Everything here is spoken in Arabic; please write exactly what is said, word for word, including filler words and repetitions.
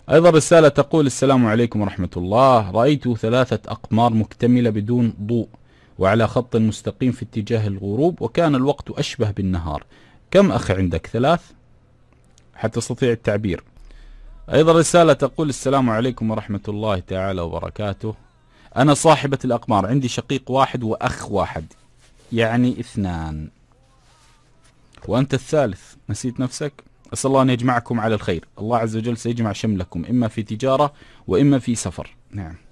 أيضا رسالة تقول: السلام عليكم ورحمة الله، رأيت ثلاثة أقمار مكتملة بدون ضوء وعلى خط مستقيم في اتجاه الغروب، وكان الوقت أشبه بالنهار. كم أخ عندك؟ ثلاث، حتى تستطيع التعبير. أيضا رسالة تقول: السلام عليكم ورحمة الله تعالى وبركاته، أنا صاحبة الأقمار، عندي شقيق واحد وأخ واحد، يعني اثنان، وأنت الثالث، نسيت نفسك؟ أسأل الله أن يجمعكم على الخير. الله عز وجل سيجمع شملكم، إما في تجارة وإما في سفر. نعم.